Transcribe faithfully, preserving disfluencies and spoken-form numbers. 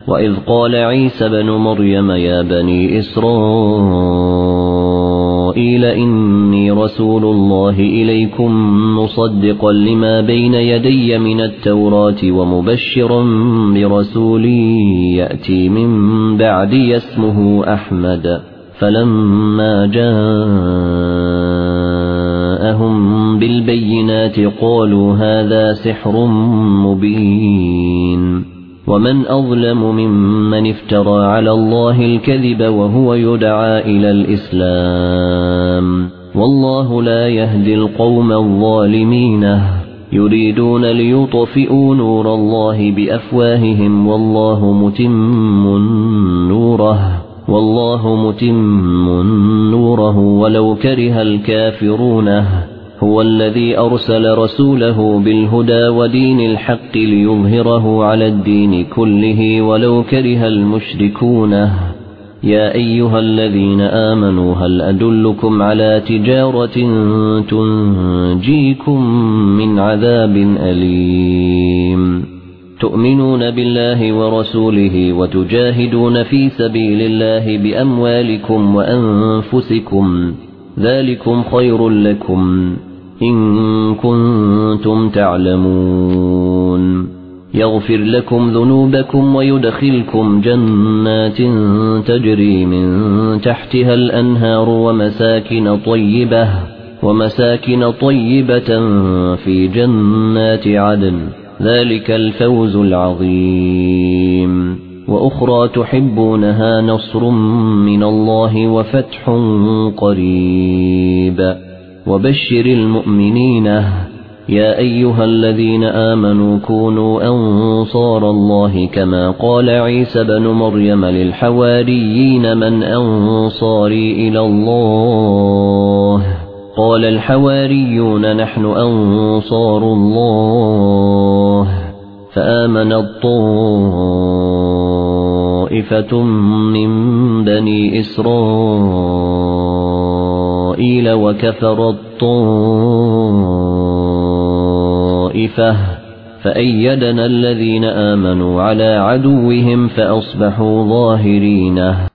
وإذ قال عيسى بن مريم يا بني إسرائيل إني رسول الله إليكم مصدقا لما بين يدي من التوراة ومبشرا برسول يأتي من بعدي اسمه أحمد فلما جاءهم بالبينات قالوا هذا سحر مبين ومن أظلم ممن افترى على الله الكذب وهو يدعى إلى الإسلام والله لا يهدي القوم الظالمين يريدون ليطفئوا نور الله بأفواههم والله متم نوره والله متم نوره ولو كره الكافرون هو الذي أرسل رسوله بالهدى ودين الحق ليظهره على الدين كله ولو كره المشركون يا أيها الذين آمنوا هل أدلكم على تجارة تنجيكم من عذاب أليم تؤمنون بالله ورسوله وتجاهدون في سبيل الله بأموالكم وأنفسكم ذلكم خير لكم إن كنتم تعلمون يغفر لكم ذنوبكم ويدخلكم جنات تجري من تحتها الأنهار ومساكن طيبة ومساكن طيبة في جنات عدن ذلك الفوز العظيم وأخرى تحبونها نصر من الله وفتح قريب وبشر المؤمنين يا أيها الذين آمنوا كونوا أنصار الله كما قال عيسى بن مريم للحواريين من أنصاري إلى الله قال الحواريون نحن أنصار الله فآمن الطائفة من بني إسرائيل وكفر الطائفة فأيدنا الذين آمنوا على عدوهم فأصبحوا ظاهرين